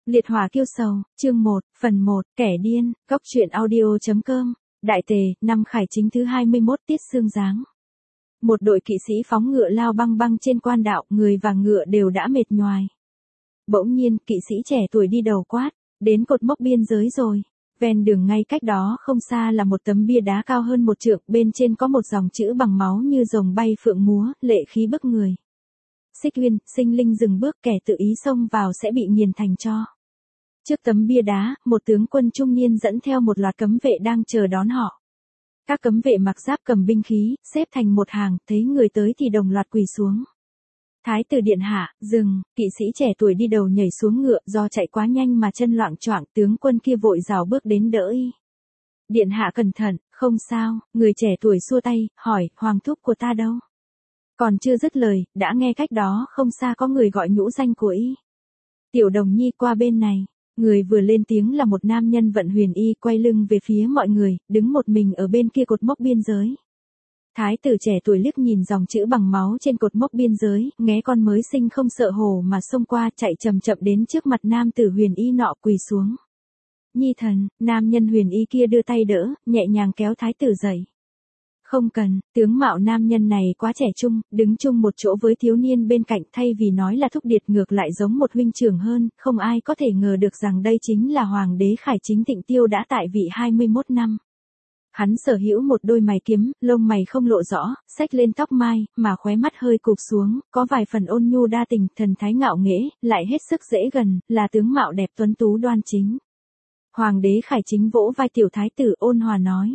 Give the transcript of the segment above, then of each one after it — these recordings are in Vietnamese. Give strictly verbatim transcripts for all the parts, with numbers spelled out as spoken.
Liệt hỏa kiêu sầu, chương một, phần một, kẻ điên, góc truyện audio.com, đại tề, năm Khải Chính thứ hai mươi mốt tiết sương giáng. Một đội kỵ sĩ phóng ngựa lao băng băng trên quan đạo, người và ngựa đều đã mệt nhoài. Bỗng nhiên, kỵ sĩ trẻ tuổi đi đầu quát, đến cột mốc biên giới rồi. Ven đường ngay cách đó không xa là một tấm bia đá cao hơn một trượng, bên trên có một dòng chữ bằng máu như rồng bay phượng múa, lệ khí bức người. Xích Uyên, sinh linh dừng bước, kẻ tự ý xông vào sẽ bị nghiền thành tro. Trước tấm bia đá, một tướng quân trung niên dẫn theo một loạt cấm vệ đang chờ đón họ. Các cấm vệ mặc giáp cầm binh khí, xếp thành một hàng, thấy người tới thì đồng loạt quỳ xuống. Thái tử điện hạ, dừng, kỵ sĩ trẻ tuổi đi đầu nhảy xuống ngựa, do chạy quá nhanh mà chân loạng choạng, tướng quân kia vội rào bước đến đỡ y. Điện hạ cẩn thận, không sao, người trẻ tuổi xua tay, hỏi, hoàng thúc của ta đâu? Còn chưa dứt lời, đã nghe cách đó không xa có người gọi nhũ danh của y. Tiểu đồng nhi qua bên này. Người vừa lên tiếng là một nam nhân vận huyền y, quay lưng về phía mọi người, đứng một mình ở bên kia cột mốc biên giới. Thái tử trẻ tuổi liếc nhìn dòng chữ bằng máu trên cột mốc biên giới, nghé con mới sinh không sợ hổ mà xông qua, chạy chậm chậm đến trước mặt nam tử huyền y nọ, quỳ xuống. Nhi thần, nam nhân huyền y kia đưa tay đỡ, nhẹ nhàng kéo thái tử dậy. Không cần, tướng mạo nam nhân này quá trẻ trung, đứng chung một chỗ với thiếu niên bên cạnh, thay vì nói là thúc điệt ngược lại giống một huynh trưởng hơn, không ai có thể ngờ được rằng đây chính là hoàng đế Khải Chính Thịnh Tiêu đã tại vị hai mươi mốt năm. Hắn sở hữu một đôi mày kiếm, lông mày không lộ rõ, xách lên tóc mai, mà khóe mắt hơi cụp xuống, có vài phần ôn nhu đa tình, thần thái ngạo nghễ, lại hết sức dễ gần, là tướng mạo đẹp tuấn tú đoan chính. Hoàng đế Khải Chính vỗ vai tiểu thái tử, ôn hòa nói.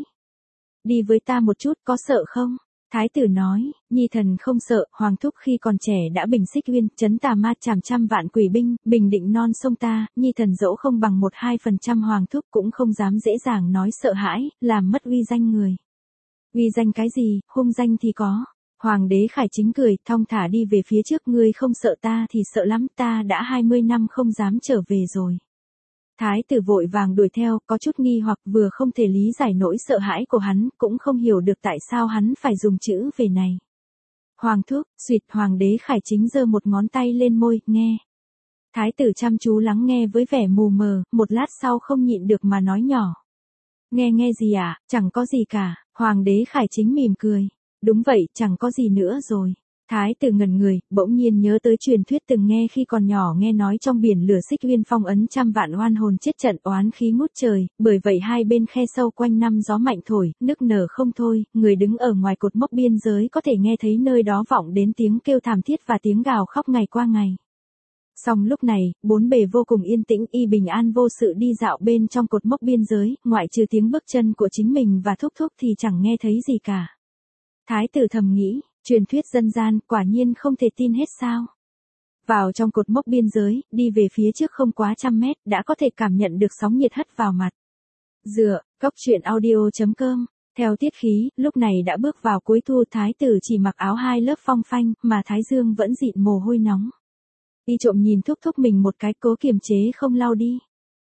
Đi với ta một chút, có sợ không? Thái tử nói, nhi thần không sợ, hoàng thúc khi còn trẻ đã bình Xích Uyên, trấn tà ma trảm trăm vạn quỷ binh, bình định non sông ta, nhi thần dẫu không bằng một hai phần trăm hoàng thúc cũng không dám dễ dàng nói sợ hãi, làm mất uy danh người. Uy danh cái gì, hung danh thì có. Hoàng đế Khải Chính cười, thong thả đi về phía trước, ngươi không sợ ta thì sợ lắm, ta đã hai mươi năm không dám trở về rồi. Thái tử vội vàng đuổi theo, có chút nghi hoặc, vừa không thể lý giải nỗi sợ hãi của hắn, cũng không hiểu được tại sao hắn phải dùng chữ về này. Hoàng thúc, xuyệt, hoàng đế Khải Chính giơ một ngón tay lên môi, nghe. Thái tử chăm chú lắng nghe với vẻ mù mờ, một lát sau không nhịn được mà nói nhỏ. Nghe nghe gì à, chẳng có gì cả, hoàng đế Khải Chính mỉm cười. Đúng vậy, chẳng có gì nữa rồi. Thái tử ngẩn người, bỗng nhiên nhớ tới truyền thuyết từng nghe khi còn nhỏ, nghe nói trong biển lửa Xích Uyên phong ấn trăm vạn oan hồn chết trận, oán khí ngút trời, bởi vậy hai bên khe sâu quanh năm gió mạnh thổi, nức nở không thôi, người đứng ở ngoài cột mốc biên giới có thể nghe thấy nơi đó vọng đến tiếng kêu thảm thiết và tiếng gào khóc ngày qua ngày. Song lúc này, bốn bề vô cùng yên tĩnh, y bình an vô sự đi dạo bên trong cột mốc biên giới, ngoại trừ tiếng bước chân của chính mình và thúc thúc thì chẳng nghe thấy gì cả. Thái tử thầm nghĩ. Truyền thuyết dân gian, quả nhiên không thể tin hết sao. Vào trong cột mốc biên giới, đi về phía trước không quá trăm mét, đã có thể cảm nhận được sóng nhiệt hất vào mặt. Dựa, góc truyện audio.com, theo tiết khí, lúc này đã bước vào cuối thu, thái tử chỉ mặc áo hai lớp phong phanh, mà thái dương vẫn dịn mồ hôi nóng. Y trộm nhìn thúc thúc mình một cái, cố kiềm chế không lau đi.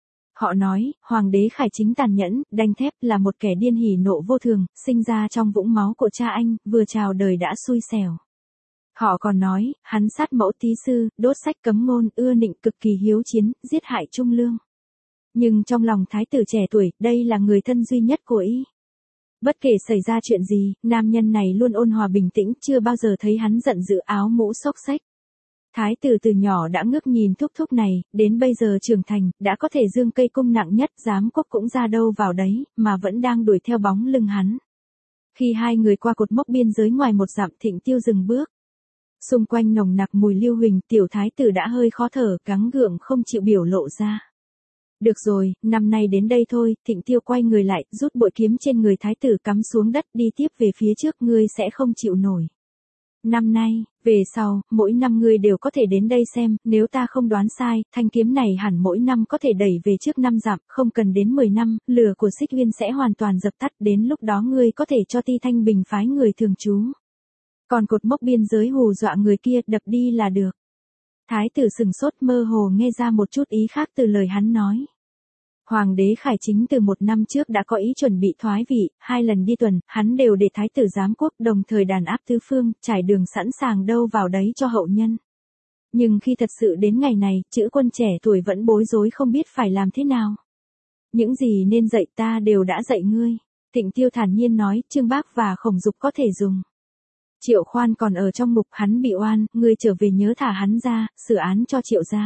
Họ nói, hoàng đế Khải Chính tàn nhẫn, đanh thép, là một kẻ điên hỉ nộ vô thường, sinh ra trong vũng máu của cha anh, vừa chào đời đã xui xẻo. Họ còn nói, hắn sát mẫu tí sư, đốt sách cấm ngôn, ưa nịnh, cực kỳ hiếu chiến, giết hại trung lương. Nhưng trong lòng thái tử trẻ tuổi, đây là người thân duy nhất của y. Bất kể xảy ra chuyện gì, nam nhân này luôn ôn hòa bình tĩnh, chưa bao giờ thấy hắn giận dữ áo mũ xốc xách. Thái tử từ nhỏ đã ngước nhìn thúc thúc này, đến bây giờ trưởng thành, đã có thể dương cây cung nặng nhất, giám quốc cũng ra đâu vào đấy, mà vẫn đang đuổi theo bóng lưng hắn. Khi hai người qua cột mốc biên giới ngoài một dặm, Thịnh Tiêu dừng bước. Xung quanh nồng nặc mùi lưu huỳnh, tiểu thái tử đã hơi khó thở, gắng gượng không chịu biểu lộ ra. Được rồi, năm nay đến đây thôi, Thịnh Tiêu quay người lại, rút bội kiếm trên người thái tử cắm xuống đất, đi tiếp về phía trước, ngươi sẽ không chịu nổi. Năm nay, về sau, mỗi năm ngươi đều có thể đến đây xem, nếu ta không đoán sai, thanh kiếm này hẳn mỗi năm có thể đẩy về trước năm dặm, không cần đến mười năm, lửa của Xích Uyên sẽ hoàn toàn dập tắt, đến lúc đó ngươi có thể cho Ti Thanh Bình phái người thường trú. Còn cột mốc biên giới hù dọa người kia, đập đi là được. Thái tử sừng sốt, mơ hồ nghe ra một chút ý khác từ lời hắn nói. Hoàng đế Khải Chính từ một năm trước đã có ý chuẩn bị thoái vị, hai lần đi tuần, hắn đều để thái tử giám quốc đồng thời đàn áp tứ phương, trải đường sẵn sàng đâu vào đấy cho hậu nhân. Nhưng khi thật sự đến ngày này, chữ quân trẻ tuổi vẫn bối rối không biết phải làm thế nào. Những gì nên dạy ta đều đã dạy ngươi. Thịnh Tiêu thản nhiên nói, Trương Bác và Khổng Dục có thể dùng. Triệu Khoan còn ở trong ngục, hắn bị oan, ngươi trở về nhớ thả hắn ra, xử án cho Triệu gia.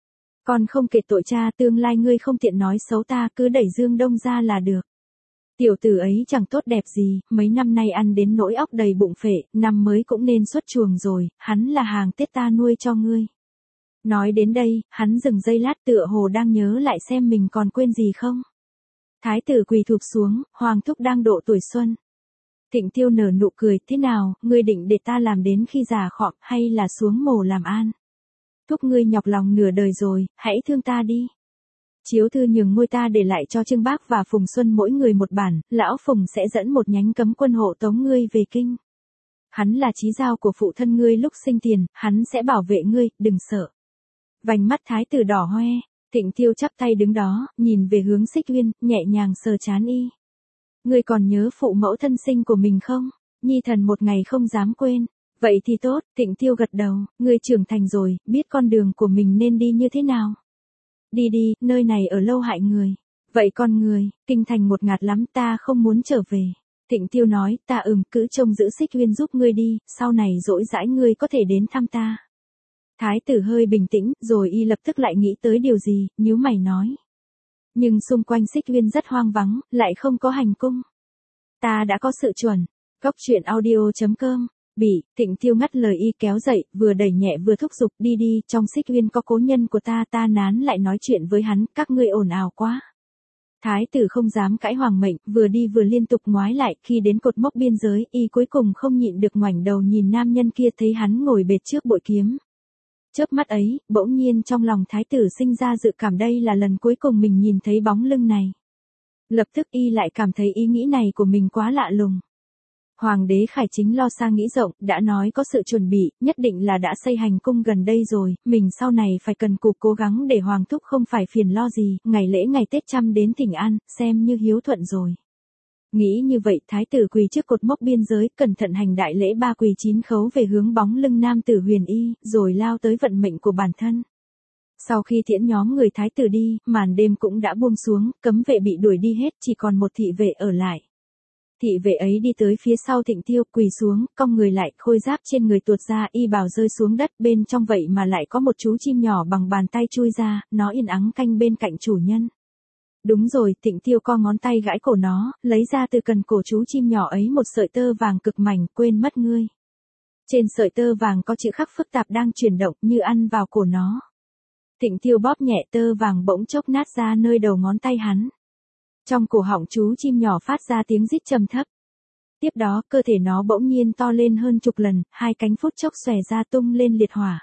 Còn không kể tội cha, tương lai ngươi không tiện nói xấu ta, cứ đẩy Dương Đông ra là được. Tiểu tử ấy chẳng tốt đẹp gì, mấy năm nay ăn đến nỗi óc đầy bụng phệ, năm mới cũng nên xuất chuồng rồi, hắn là hàng Tết ta nuôi cho ngươi. Nói đến đây, hắn dừng giây lát tựa hồ đang nhớ lại xem mình còn quên gì không. Thái tử quỳ thụp xuống, Hoàng thúc đang độ tuổi xuân. Thịnh Tiêu nở nụ cười, thế nào, ngươi định để ta làm đến khi già khọm hay là xuống mồ làm an? Thúc ngươi nhọc lòng nửa đời rồi, hãy thương ta đi. Chiếu thư nhường ngôi ta để lại cho Trương Bác và Phùng Xuân mỗi người một bản, lão Phùng sẽ dẫn một nhánh cấm quân hộ tống ngươi về kinh. Hắn là chí giao của phụ thân ngươi lúc sinh tiền, hắn sẽ bảo vệ ngươi, đừng sợ. Vành mắt thái tử đỏ hoe, Thịnh Tiêu chắp tay đứng đó, nhìn về hướng Xích Uyên, nhẹ nhàng sờ trán y. Ngươi còn nhớ phụ mẫu thân sinh của mình không? Nhi thần một ngày không dám quên. Vậy thì tốt, Thịnh Tiêu gật đầu, ngươi trưởng thành rồi, biết con đường của mình nên đi như thế nào. Đi đi, nơi này ở lâu hại người. Vậy con người, kinh thành một ngạt lắm, ta không muốn trở về. Thịnh Tiêu nói, ta ừm, cứ trông giữ Xích Uyên giúp ngươi đi, sau này rỗi rãi ngươi có thể đến thăm ta. Thái tử hơi bình tĩnh, rồi y lập tức lại nghĩ tới điều gì, nhíu mày nói. Nhưng xung quanh Xích Uyên rất hoang vắng, lại không có hành cung. Ta đã có sự chuẩn. Góc truyện audio chấm com. Bị, Thịnh Tiêu ngắt lời y kéo dậy, vừa đẩy nhẹ vừa thúc giục, đi đi, trong Xích Uyên có cố nhân của ta, ta nán lại nói chuyện với hắn, các ngươi ồn ào quá. Thái tử không dám cãi hoàng mệnh, vừa đi vừa liên tục ngoái lại, khi đến cột mốc biên giới, y cuối cùng không nhịn được ngoảnh đầu nhìn nam nhân kia, thấy hắn ngồi bệt trước bội kiếm. Chớp mắt ấy, bỗng nhiên trong lòng thái tử sinh ra dự cảm đây là lần cuối cùng mình nhìn thấy bóng lưng này. Lập tức y lại cảm thấy ý nghĩ này của mình quá lạ lùng. Hoàng đế Khải Chính lo xa nghĩ rộng, đã nói có sự chuẩn bị, nhất định là đã xây hành cung gần đây rồi, mình sau này phải cần cù cố gắng để Hoàng thúc không phải phiền lo gì, ngày lễ ngày Tết chăm đến thỉnh an, xem như hiếu thuận rồi. Nghĩ như vậy, thái tử quỳ trước cột mốc biên giới, cẩn thận hành đại lễ ba quỳ chín khấu về hướng bóng lưng nam tử huyền y, rồi lao tới vận mệnh của bản thân. Sau khi tiễn nhóm người thái tử đi, màn đêm cũng đã buông xuống, cấm vệ bị đuổi đi hết, chỉ còn một thị vệ ở lại. Thị vệ ấy đi tới phía sau Thịnh Tiêu, quỳ xuống, cong người lại, khôi giáp trên người tuột ra, y bào rơi xuống đất, bên trong vậy mà lại có một chú chim nhỏ bằng bàn tay chui ra, nó yên ắng canh bên cạnh chủ nhân. Đúng rồi, Thịnh Tiêu co ngón tay gãi cổ nó, lấy ra từ cần cổ chú chim nhỏ ấy một sợi tơ vàng cực mảnh, quên mất ngươi. Trên sợi tơ vàng có chữ khắc phức tạp đang chuyển động, như ăn vào cổ nó. Thịnh Tiêu bóp nhẹ, tơ vàng bỗng chốc nát ra nơi đầu ngón tay hắn. Trong cổ họng chú chim nhỏ phát ra tiếng rít trầm thấp. Tiếp đó, cơ thể nó bỗng nhiên to lên hơn chục lần, hai cánh phút chốc xòe ra tung lên liệt hỏa.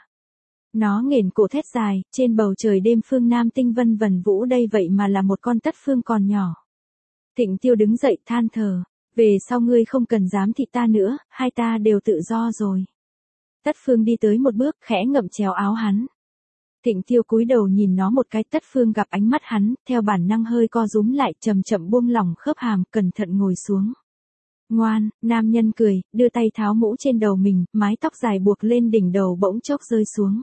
Nó nghển cổ thét dài, trên bầu trời đêm phương Nam tinh vân vần vũ, đây vậy mà là một con tất phương còn nhỏ. Thịnh Tiêu đứng dậy than thở, về sau ngươi không cần dám thị ta nữa, hai ta đều tự do rồi. Tất phương đi tới một bước, khẽ ngậm chéo áo hắn. Thịnh Tiêu cúi đầu nhìn nó một cái, Tất phương gặp ánh mắt hắn, theo bản năng hơi co rúm lại, chậm chậm buông lỏng khớp hàm, cẩn thận ngồi xuống. Ngoan, nam nhân cười, đưa tay tháo mũ trên đầu mình, mái tóc dài buộc lên đỉnh đầu bỗng chốc rơi xuống.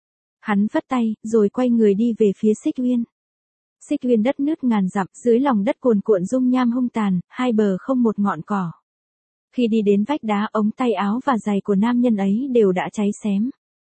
Hắn vất tay, rồi quay người đi về phía Xích Uyên. Xích Uyên đất nứt ngàn dặm, dưới lòng đất cuồn cuộn dung nham hung tàn, hai bờ không một ngọn cỏ. Khi đi đến vách đá, ống tay áo và giày của nam nhân ấy đều đã cháy xém.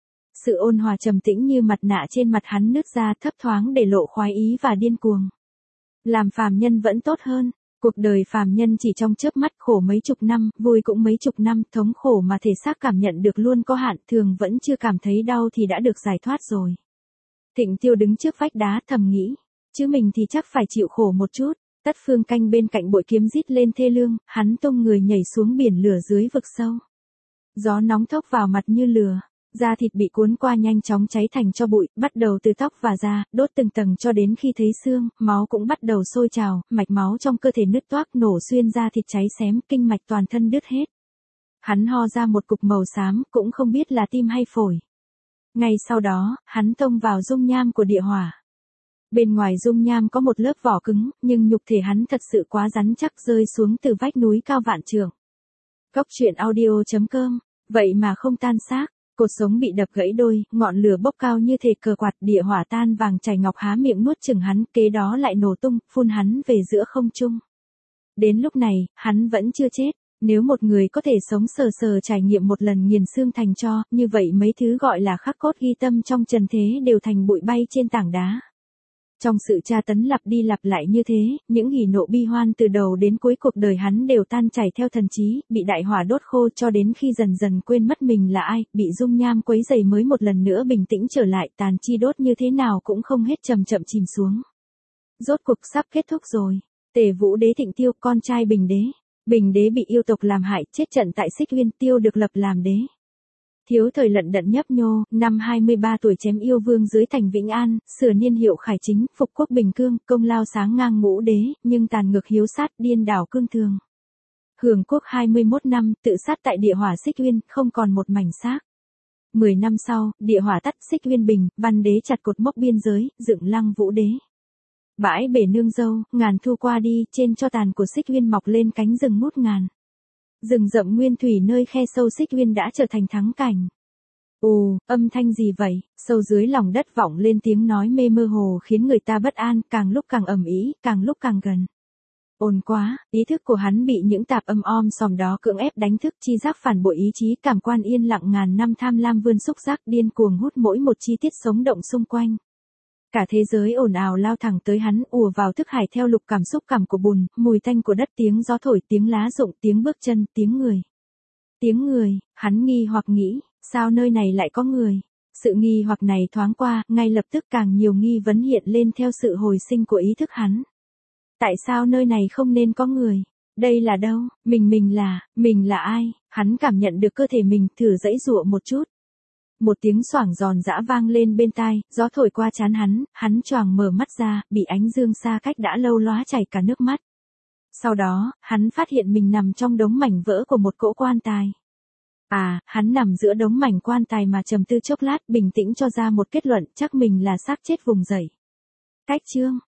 Sự ôn hòa trầm tĩnh như mặt nạ trên mặt hắn nứt ra, thấp thoáng để lộ khoái ý và điên cuồng. Làm phàm nhân vẫn tốt hơn. Cuộc đời phàm nhân chỉ trong chớp mắt, khổ mấy chục năm, vui cũng mấy chục năm, thống khổ mà thể xác cảm nhận được luôn có hạn, thường vẫn chưa cảm thấy đau thì đã được giải thoát rồi. Thịnh Tiêu đứng trước vách đá thầm nghĩ, chứ mình thì chắc phải chịu khổ một chút. Tất phương canh bên cạnh bội kiếm rít lên thê lương, hắn tung người nhảy xuống biển lửa dưới vực sâu. Gió nóng thốc vào mặt như lửa. Da thịt bị cuốn qua nhanh chóng cháy thành tro bụi, bắt đầu từ tóc và da, đốt từng tầng cho đến khi thấy xương, máu cũng bắt đầu sôi trào, mạch máu trong cơ thể nứt toác nổ xuyên da thịt cháy xém, kinh mạch toàn thân đứt hết. Hắn ho ra một cục màu xám, cũng không biết là tim hay phổi. Ngay sau đó, hắn tông vào dung nham của địa hỏa. Bên ngoài dung nham có một lớp vỏ cứng, nhưng nhục thể hắn thật sự quá rắn chắc, rơi xuống từ vách núi cao vạn trượng. Góc truyện audio chấm com, vậy mà không tan xác. Cùng Cột sống bị đập gãy đôi, ngọn lửa bốc cao như thể cờ quạt, địa hỏa tan vàng chảy ngọc há miệng nuốt chửng hắn, kế đó lại nổ tung, phun hắn về giữa không trung. Đến lúc này, hắn vẫn chưa chết. Nếu một người có thể sống sờ sờ trải nghiệm một lần nghiền xương thành tro, như vậy mấy thứ gọi là khắc cốt ghi tâm trong trần thế đều thành bụi bay trên tảng đá. Trong sự tra tấn lặp đi lặp lại như thế, những hỉ nộ bi hoan từ đầu đến cuối cuộc đời hắn đều tan chảy theo thần trí, bị đại hỏa đốt khô cho đến khi dần dần quên mất mình là ai, bị dung nham quấy rầy mới một lần nữa bình tĩnh trở lại, tàn chi đốt như thế nào cũng không hết chậm chậm chìm xuống. Rốt cuộc sắp kết thúc rồi. Tề Vũ Đế Thịnh Tiêu, con trai Bình Đế. Bình Đế bị yêu tộc làm hại, chết trận tại Xích Uyên, Tiêu được lập làm đế. Thiếu thời lận đận nhấp nhô, năm hai mươi ba tuổi chém yêu vương dưới thành Vĩnh An, sửa niên hiệu Khải Chính, phục quốc Bình Cương, công lao sáng ngang ngũ đế, nhưng tàn ngược hiếu sát, điên đảo cương thường. Hưởng quốc hai mươi mốt năm, tự sát tại địa hỏa Xích Uyên, không còn một mảnh xác. Mười năm sau, địa hỏa tắt, Xích Uyên bình, Văn Đế chặt cột mốc biên giới, dựng Lăng Vũ Đế. Bãi bể nương dâu, ngàn thu qua đi, trên cho tàn của Xích Uyên mọc lên cánh rừng ngút ngàn. Rừng rậm nguyên thủy nơi khe sâu Xích Uyên đã trở thành thắng cảnh. Ồ, âm thanh gì vậy? Sâu dưới lòng đất vọng lên tiếng nói mê mơ hồ khiến người ta bất an, càng lúc càng ầm ĩ, càng lúc càng gần. Ồn quá, ý thức của hắn bị những tạp âm om sòm đó cưỡng ép đánh thức, chi giác phản bội ý chí, cảm quan yên lặng ngàn năm tham lam vươn xúc giác điên cuồng hút mỗi một chi tiết sống động xung quanh. Cả thế giới ồn ào lao thẳng tới hắn, ùa vào thức hải theo lục cảm xúc cảm của bùn, mùi tanh của đất, tiếng gió thổi, tiếng lá rụng, tiếng bước chân, tiếng người. Tiếng người, hắn nghi hoặc nghĩ, sao nơi này lại có người? Sự nghi hoặc này thoáng qua, ngay lập tức càng nhiều nghi vấn hiện lên theo sự hồi sinh của ý thức hắn. Tại sao nơi này không nên có người? Đây là đâu? Mình mình là, mình là ai? Hắn cảm nhận được cơ thể mình, thử giãy giụa một chút. Một tiếng xoảng giòn giã vang lên bên tai, gió thổi qua trán hắn, hắn choàng mở mắt ra, bị ánh dương xa cách đã lâu lóa chảy cả nước mắt. Sau đó, hắn phát hiện mình nằm trong đống mảnh vỡ của một cỗ quan tài. À, hắn nằm giữa đống mảnh quan tài mà trầm tư chốc lát, bình tĩnh cho ra một kết luận, chắc mình là xác chết vùng dậy. Cách chương